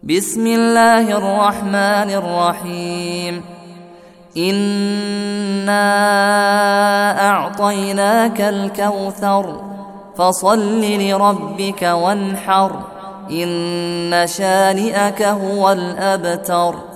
بسم الله الرحمن الرحيم. إنا أعطيناك الكوثر فصل لربك وانحر إن شانئك هو الأبتر.